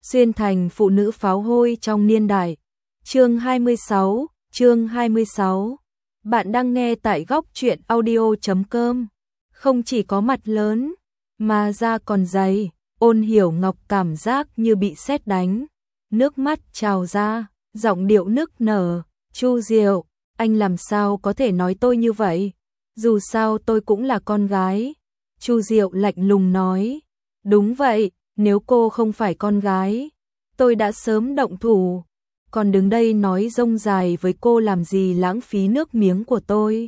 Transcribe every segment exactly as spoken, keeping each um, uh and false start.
xuyên thành phụ nữ pháo hôi trong niên đại. Chương hai mươi sáu, chương hai mươi sáu. Bạn đang nghe tại góc truyện audio chấm com. Không chỉ có mặt lớn, mà da còn dày, Ôn Hiểu Ngọc cảm giác như bị sét đánh, nước mắt trào ra, giọng điệu nức nở, "Chu Diệu, anh làm sao có thể nói tôi như vậy? Dù sao tôi cũng là con gái." Chu Diệu lạnh lùng nói, "Đúng vậy, nếu cô không phải con gái, tôi đã sớm động thủ, còn đứng đây nói rông dài với cô làm gì, lãng phí nước miếng của tôi."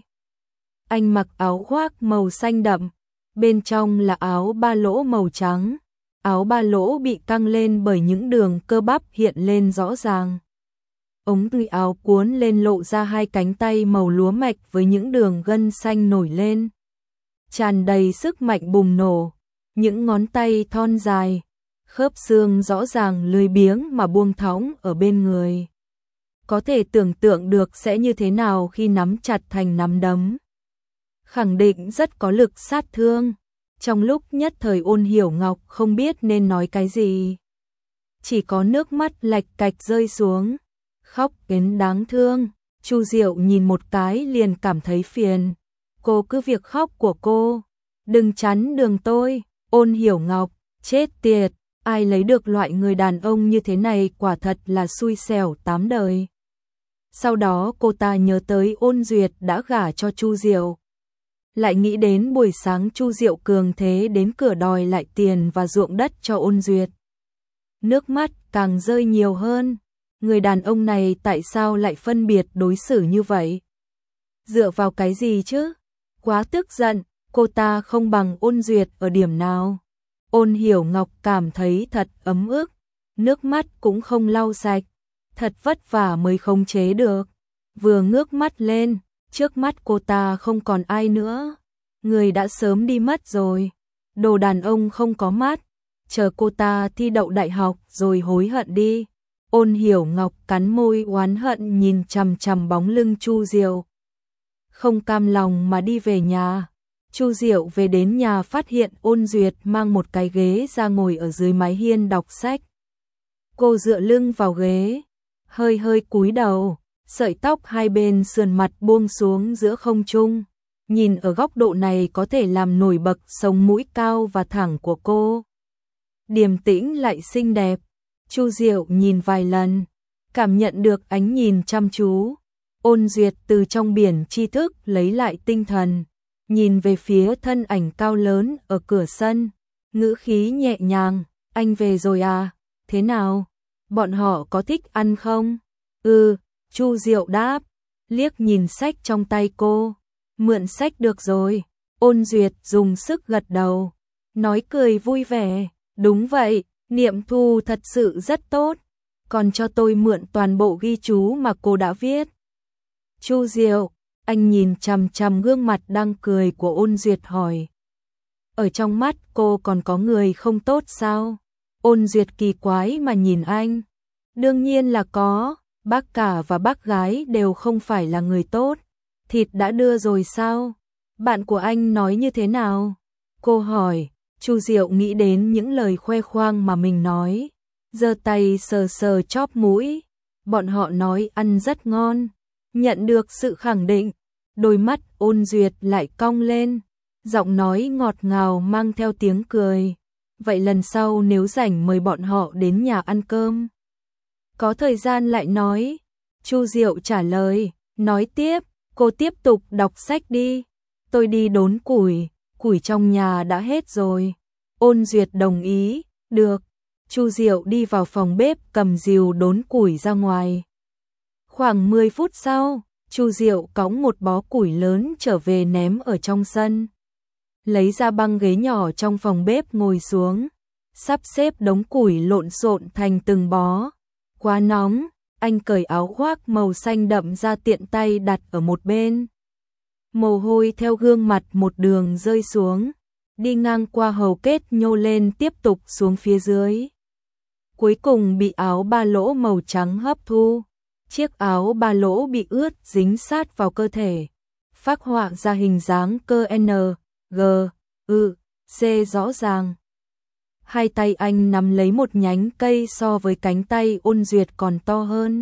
Anh mặc áo khoác màu xanh đậm, bên trong là áo ba lỗ màu trắng, áo ba lỗ bị căng lên bởi những đường cơ bắp hiện lên rõ ràng. Ống tay áo cuốn lên lộ ra hai cánh tay màu lúa mạch với những đường gân xanh nổi lên, tràn đầy sức mạnh bùng nổ, những ngón tay thon dài, khớp xương rõ ràng lười biếng mà buông thõng ở bên người. Có thể tưởng tượng được sẽ như thế nào khi nắm chặt thành nắm đấm. Khẳng định rất có lực sát thương. Trong lúc nhất thời Ôn Hiểu Ngọc không biết nên nói cái gì. Chỉ có nước mắt lạch cạch rơi xuống, khóc đến đáng thương. Chu Diệu nhìn một cái liền cảm thấy phiền. "Cô cứ việc khóc của cô, đừng chắn đường tôi." Ôn Hiểu Ngọc, chết tiệt, ai lấy được loại người đàn ông như thế này quả thật là xui xẻo tám đời. Sau đó cô ta nhớ tới Ôn Duyệt đã gả cho Chu Diệu. Lại nghĩ đến buổi sáng Chu Diệu cường thế đến cửa đòi lại tiền và ruộng đất cho Ôn Duyệt. Nước mắt càng rơi nhiều hơn. Người đàn ông này tại sao lại phân biệt đối xử như vậy? Dựa vào cái gì chứ? Quá tức giận, cô ta không bằng Ôn Duyệt ở điểm nào. Ôn Hiểu Ngọc cảm thấy thật ấm ức, nước mắt cũng không lau sạch, thật vất vả mới khống chế được. Vừa ngước mắt lên, trước mắt cô ta không còn ai nữa, người đã sớm đi mất rồi. Đồ đàn ông không có mắt, chờ cô ta thi đậu đại học rồi hối hận đi. Ôn Hiểu Ngọc cắn môi oán hận nhìn chằm chằm bóng lưng Chu Diệu, không cam lòng mà đi về nhà. Chu Diệu về đến nhà phát hiện Ôn Duyệt mang một cái ghế ra ngồi ở dưới mái hiên đọc sách. Cô dựa lưng vào ghế, hơi hơi cúi đầu, sợi tóc hai bên sườn mặt buông xuống giữa không trung. Nhìn ở góc độ này có thể làm nổi bật sống mũi cao và thẳng của cô. Điềm tĩnh lại xinh đẹp. Chu Diệu nhìn vài lần, cảm nhận được ánh nhìn chăm chú. Ôn Duyệt từ trong biển tri thức lấy lại tinh thần, nhìn về phía thân ảnh cao lớn ở cửa sân, ngữ khí nhẹ nhàng, "Anh về rồi à? Thế nào? Bọn họ có thích ăn không?" "Ừ." Chu Diệu đáp, liếc nhìn sách trong tay cô, "Mượn sách được rồi." Ôn Duyệt dùng sức gật đầu, nói cười vui vẻ, "Đúng vậy, Niệm Thu thật sự rất tốt, còn cho tôi mượn toàn bộ ghi chú mà cô đã viết." "Chu Diệu." Anh nhìn chằm chằm gương mặt đang cười của Ôn Duyệt hỏi, "Ở trong mắt cô còn có người không tốt sao?" Ôn Duyệt kỳ quái mà nhìn anh, "Đương nhiên là có, bác cả và bác gái đều không phải là người tốt." "Thịt đã đưa rồi sao? Bạn của anh nói như thế nào?" cô hỏi. Chu Diệu nghĩ đến những lời khoe khoang mà mình nói, giơ tay sờ sờ chóp mũi. "Bọn họ nói ăn rất ngon." Nhận được sự khẳng định, đôi mắt Ôn Duyệt lại cong lên, giọng nói ngọt ngào mang theo tiếng cười, "Vậy lần sau nếu rảnh mời bọn họ đến nhà ăn cơm." "Có thời gian lại nói." Chu Diệu trả lời, nói tiếp, "Cô tiếp tục đọc sách đi, tôi đi đốn củi, củi trong nhà đã hết rồi." Ôn Duyệt đồng ý, "Được." Chu Diệu đi vào phòng bếp cầm rìu đốn củi ra ngoài. Khoảng mười phút sau, Chu Diệu cõng một bó củi lớn trở về ném ở trong sân. Lấy ra băng ghế nhỏ trong phòng bếp ngồi xuống, sắp xếp đống củi lộn xộn thành từng bó. Quá nóng, anh cởi áo khoác màu xanh đậm ra tiện tay đặt ở một bên. Mồ hôi theo gương mặt một đường rơi xuống, đi ngang qua hầu kết nhô lên tiếp tục xuống phía dưới. Cuối cùng bị áo ba lỗ màu trắng hấp thu. Chiếc áo ba lỗ bị ướt dính sát vào cơ thể, phác họa ra hình dáng cơ N, G, U, C rõ ràng. Hai tay anh nắm lấy một nhánh cây so với cánh tay Ôn Duyệt còn to hơn.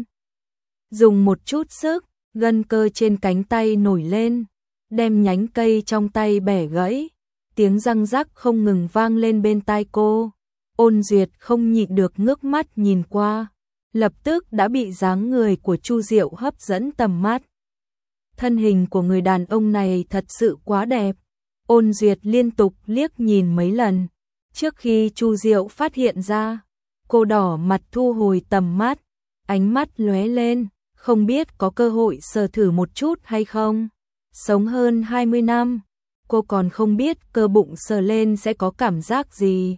Dùng một chút sức, gân cơ trên cánh tay nổi lên, đem nhánh cây trong tay bẻ gãy. Tiếng răng rắc không ngừng vang lên bên tai cô. Ôn Duyệt không nhịn được ngước mắt nhìn qua, lập tức đã bị dáng người của Chu Diệu hấp dẫn tầm mắt. Thân hình của người đàn ông này thật sự quá đẹp. Ôn Duyệt liên tục liếc nhìn mấy lần, trước khi Chu Diệu phát hiện ra, cô đỏ mặt thu hồi tầm mắt, ánh mắt lóe lên, không biết có cơ hội sờ thử một chút hay không. Sống hơn hai mươi năm, cô còn không biết cơ bụng sờ lên sẽ có cảm giác gì.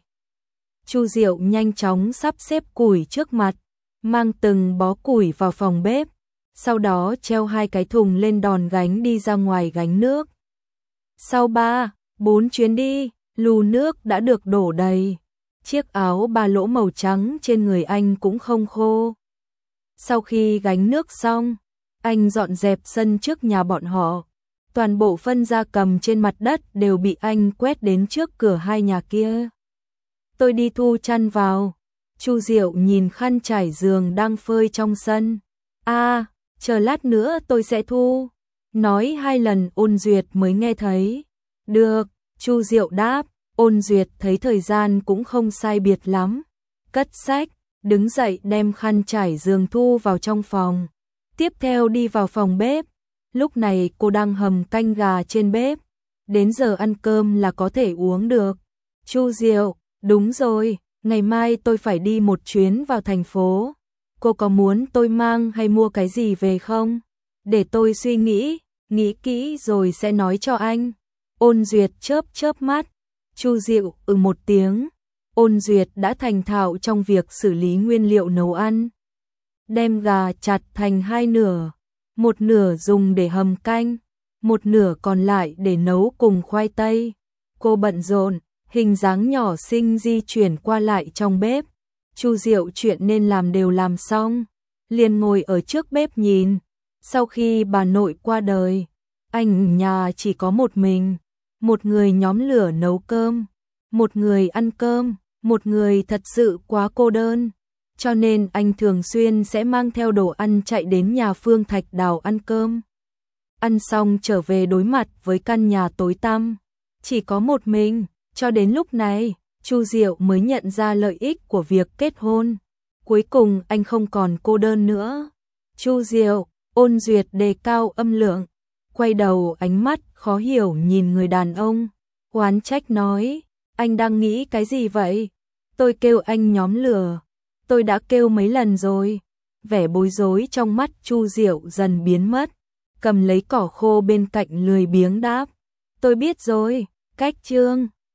Chu Diệu nhanh chóng sắp xếp củi trước mặt, mang từng bó củi vào phòng bếp, sau đó treo hai cái thùng lên đòn gánh đi ra ngoài gánh nước. Sau ba, bốn chuyến đi, lu nước đã được đổ đầy, chiếc áo ba lỗ màu trắng trên người anh cũng không khô. Sau khi gánh nước xong, anh dọn dẹp sân trước nhà bọn họ. Toàn bộ phân gia cầm trên mặt đất đều bị anh quét đến trước cửa hai nhà kia. Tôi đi thu chăn vào. Chu Diệu nhìn khăn trải giường đang phơi trong sân. À, chờ lát nữa tôi sẽ thu. Nói hai lần Ôn Duyệt mới nghe thấy. Được, Chu Diệu đáp. Ôn Duyệt thấy thời gian cũng không sai biệt lắm. Cất sách, đứng dậy đem khăn trải giường thu vào trong phòng. Tiếp theo đi vào phòng bếp. Lúc này cô đang hầm canh gà trên bếp. Đến giờ ăn cơm là có thể uống được. Chu Diệu, đúng rồi, ngày mai tôi phải đi một chuyến vào thành phố. Cô có muốn tôi mang hay mua cái gì về không? Để tôi suy nghĩ, nghĩ kỹ rồi sẽ nói cho anh. Ôn Duyệt chớp chớp mắt. Chu Diệu ừ một tiếng. Ôn Duyệt đã thành thạo trong việc xử lý nguyên liệu nấu ăn. Đem gà chặt thành hai nửa. Một nửa dùng để hầm canh, một nửa còn lại để nấu cùng khoai tây. Cô bận rộn, hình dáng nhỏ xinh di chuyển qua lại trong bếp. Chu Diệu chuyện nên làm đều làm xong, liền ngồi ở trước bếp nhìn. Sau khi bà nội qua đời, anh nhà chỉ có một mình, một người nhóm lửa nấu cơm, một người ăn cơm, một người thật sự quá cô đơn. Cho nên anh thường xuyên sẽ mang theo đồ ăn chạy đến nhà Phương Thạch Đào ăn cơm. Ăn xong trở về đối mặt với căn nhà tối tăm, chỉ có một mình. Cho đến lúc này, Chu Diệu mới nhận ra lợi ích của việc kết hôn. Cuối cùng anh không còn cô đơn nữa. Chu Diệu, Ôn Duyệt đề cao âm lượng, quay đầu ánh mắt khó hiểu nhìn người đàn ông, oán trách nói, anh đang nghĩ cái gì vậy? Tôi kêu anh nhóm lửa. Tôi đã kêu mấy lần rồi. Vẻ bối rối trong mắt Chu Diệu dần biến mất, cầm lấy cỏ khô bên cạnh lười biếng đáp. Tôi biết rồi, cách chương.